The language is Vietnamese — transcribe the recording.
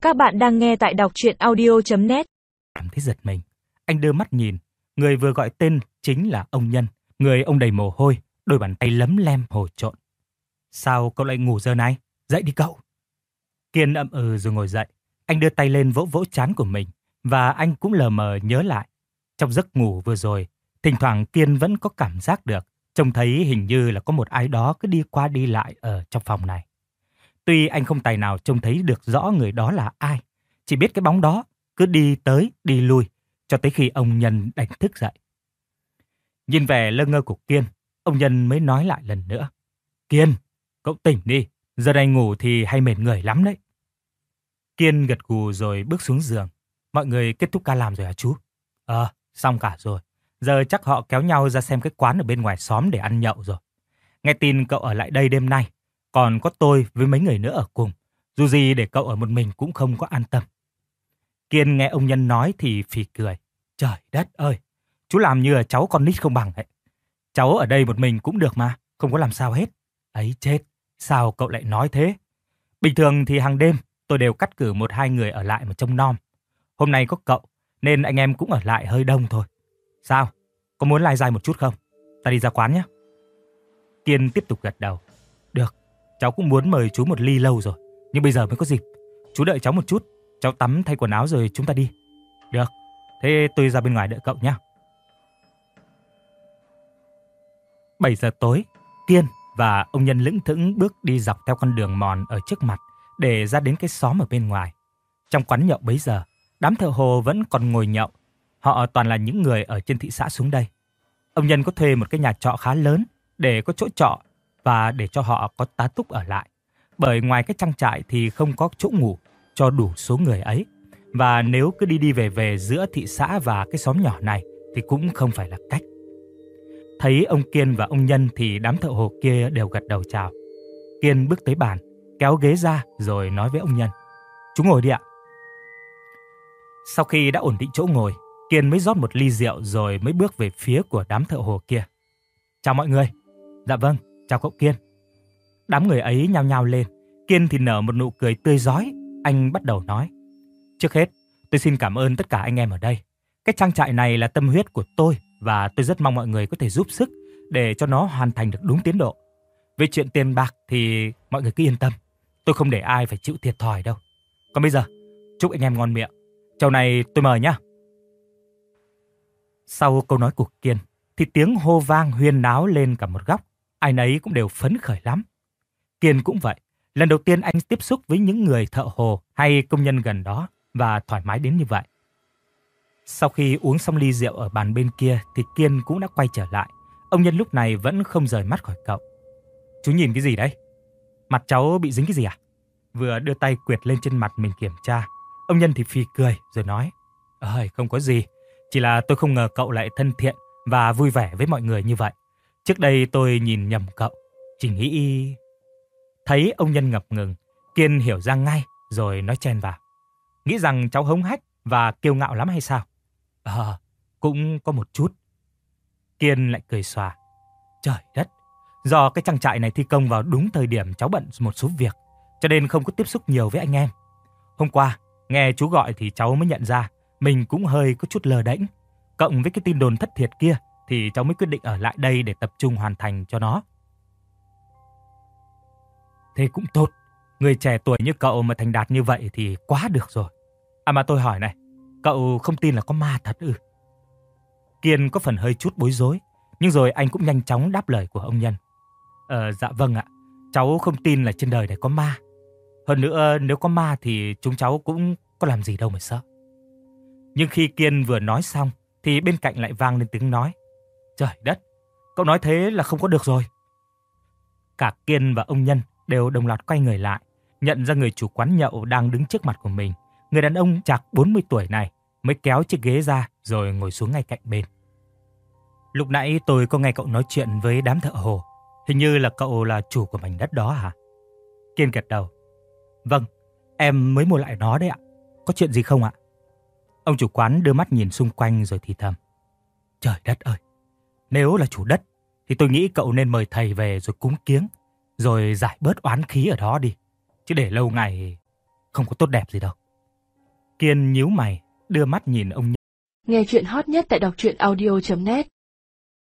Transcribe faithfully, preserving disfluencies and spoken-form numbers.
Các bạn đang nghe tại đọc truyện audio chấm net. Cảm thấy giật mình. Anh đưa mắt nhìn. Người vừa gọi tên chính là ông Nhân. Người ông đầy mồ hôi, đôi bàn tay lấm lem hồ trộn. Sao cậu lại ngủ giờ này? Dậy đi cậu. Kiên ậm ừ rồi ngồi dậy. Anh đưa tay lên vỗ vỗ trán của mình. Và anh cũng lờ mờ nhớ lại. Trong giấc ngủ vừa rồi, thỉnh thoảng Kiên vẫn có cảm giác được. Trông thấy hình như là có một ai đó cứ đi qua đi lại ở trong phòng này. Tuy anh không tài nào trông thấy được rõ người đó là ai, chỉ biết cái bóng đó cứ đi tới đi lui cho tới khi ông Nhân đánh thức dậy. Nhìn vẻ lơ ngơ của Kiên, ông Nhân mới nói lại lần nữa. Kiên, cậu tỉnh đi, giờ này ngủ thì hay mệt người lắm đấy. Kiên gật gù rồi bước xuống giường. Mọi người kết thúc ca làm rồi hả chú? Ờ, xong cả rồi. Giờ chắc họ kéo nhau ra xem cái quán ở bên ngoài xóm để ăn nhậu rồi. Nghe tin cậu ở lại đây đêm nay, còn có tôi với mấy người nữa ở cùng. Dù gì để cậu ở một mình cũng không có an tâm. Kiên nghe ông Nhân nói thì phì cười. Trời đất ơi, chú làm như là cháu con nít không bằng ấy. Cháu ở đây một mình cũng được mà, không có làm sao hết. Ấy chết, sao cậu lại nói thế? Bình thường thì hàng đêm tôi đều cắt cử một hai người ở lại mà trông nom. Hôm nay có cậu nên anh em cũng ở lại hơi đông thôi. Sao? Có muốn lai dai một chút không? Ta đi ra quán nhé. Kiên tiếp tục gật đầu. Được, cháu cũng muốn mời chú một ly lâu rồi, nhưng bây giờ mới có dịp. Chú đợi cháu một chút, cháu tắm thay quần áo rồi chúng ta đi. Được, thế tôi ra bên ngoài đợi cậu nhé. bảy giờ tối, Kiên và ông Nhân lững thững bước đi dọc theo con đường mòn ở trước mặt để ra đến cái xóm ở bên ngoài. Trong quán nhậu bấy giờ, đám thợ hồ vẫn còn ngồi nhậu. Họ toàn là những người ở trên thị xã xuống đây. Ông Nhân có thuê một cái nhà trọ khá lớn để có chỗ trọ và để cho họ có tá túc ở lại. Bởi ngoài cái trang trại thì không có chỗ ngủ cho đủ số người ấy. Và nếu cứ đi đi về về giữa thị xã và cái xóm nhỏ này thì cũng không phải là cách. Thấy ông Kiên và ông Nhân thì đám thợ hồ kia đều gật đầu chào. Kiên bước tới bàn, kéo ghế ra rồi nói với ông Nhân. Chú ngồi đi ạ. Sau khi đã ổn định chỗ ngồi, Kiên mới rót một ly rượu rồi mới bước về phía của đám thợ hồ kia. Chào mọi người. Dạ vâng, chào cậu Kiên. Đám người ấy nhao nhao lên. Kiên thì nở một nụ cười tươi rói. Anh bắt đầu nói. Trước hết, tôi xin cảm ơn tất cả anh em ở đây. Cái trang trại này là tâm huyết của tôi và tôi rất mong mọi người có thể giúp sức để cho nó hoàn thành được đúng tiến độ. Về chuyện tiền bạc thì mọi người cứ yên tâm. Tôi không để ai phải chịu thiệt thòi đâu. Còn bây giờ, chúc anh em ngon miệng. Chầu này tôi mời nhá. Sau câu nói của Kiên thì tiếng hô vang huyên náo lên cả một góc. Ai nấy cũng đều phấn khởi lắm. Kiên cũng vậy. Lần đầu tiên anh tiếp xúc với những người thợ hồ hay công nhân gần đó và thoải mái đến như vậy. Sau khi uống xong ly rượu ở bàn bên kia thì Kiên cũng đã quay trở lại. Ông Nhân lúc này vẫn không rời mắt khỏi cậu. Chú nhìn cái gì đấy? Mặt cháu bị dính cái gì à? Vừa đưa tay quệt lên trên mặt mình kiểm tra. Ông Nhân thì phì cười rồi nói. Ơi, không có gì. Chỉ là tôi không ngờ cậu lại thân thiện và vui vẻ với mọi người như vậy. Trước đây tôi nhìn nhầm cậu. Chỉ nghĩ... Thấy ông Nhân ngập ngừng, Kiên hiểu ra ngay rồi nói chen vào. Nghĩ rằng cháu hống hách và kiêu ngạo lắm hay sao? Ờ, cũng có một chút. Kiên lại cười xòa. Trời đất, do cái trang trại này thi công vào đúng thời điểm cháu bận một số việc, cho nên không có tiếp xúc nhiều với anh em. Hôm qua, nghe chú gọi thì cháu mới nhận ra mình cũng hơi có chút lờ đễnh. Cộng với cái tin đồn thất thiệt kia thì cháu mới quyết định ở lại đây để tập trung hoàn thành cho nó. Thế cũng tốt. Người trẻ tuổi như cậu mà thành đạt như vậy thì quá được rồi. À mà tôi hỏi này, cậu không tin là có ma thật ư? Kiên có phần hơi chút bối rối, nhưng rồi anh cũng nhanh chóng đáp lời của ông Nhân. Ờ, dạ vâng ạ, cháu không tin là trên đời này có ma. Hơn nữa nếu có ma thì chúng cháu cũng có làm gì đâu mà sợ. Nhưng khi Kiên vừa nói xong thì bên cạnh lại vang lên tiếng nói. Trời đất, cậu nói thế là không có được rồi. Cả Kiên và ông Nhân đều đồng loạt quay người lại, nhận ra người chủ quán nhậu đang đứng trước mặt của mình. Người đàn ông chạc bốn mươi tuổi này mới kéo chiếc ghế ra rồi ngồi xuống ngay cạnh bên. Lúc nãy tôi có nghe cậu nói chuyện với đám thợ hồ. Hình như là cậu là chủ của mảnh đất đó hả? Kiên gật đầu. Vâng, em mới mua lại nó đấy ạ. Có chuyện gì không ạ? Ông chủ quán đưa mắt nhìn xung quanh rồi thì thầm. Trời đất ơi, nếu là chủ đất thì tôi nghĩ cậu nên mời thầy về rồi cúng kiếng, rồi giải bớt oán khí ở đó đi. Chứ để lâu ngày không có tốt đẹp gì đâu. Kiên nhíu mày, đưa mắt nhìn ông Nhân. Nghe chuyện hot nhất tại đọc truyện audio chấm net